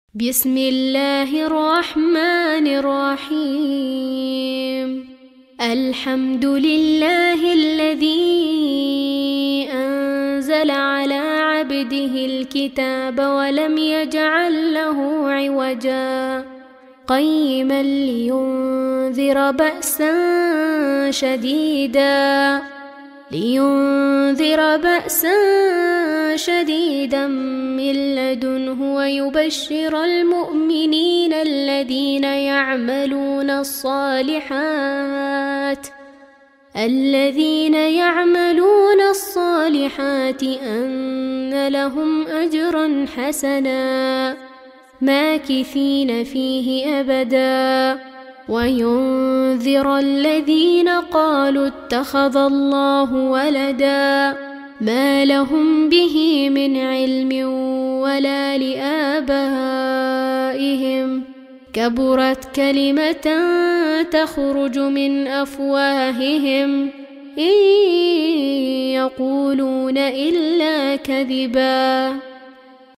بسم الله الرحمن الرحيم. الحمد لله الذي أنزل على عبده الكتاب ولم يجعل له عوجا قيما لينذر بأسا شديدا من لدنه ويبشر المؤمنين الذين يعملون الصالحات أن لهم أجرا حسنا ماكثين فيه أبدا وينذر الذين قالوا اتخذ الله ولدا ما لهم به من علم ولا لآبائهم كبرت كلمة تخرج من أفواههم إن يقولون إلا كذبا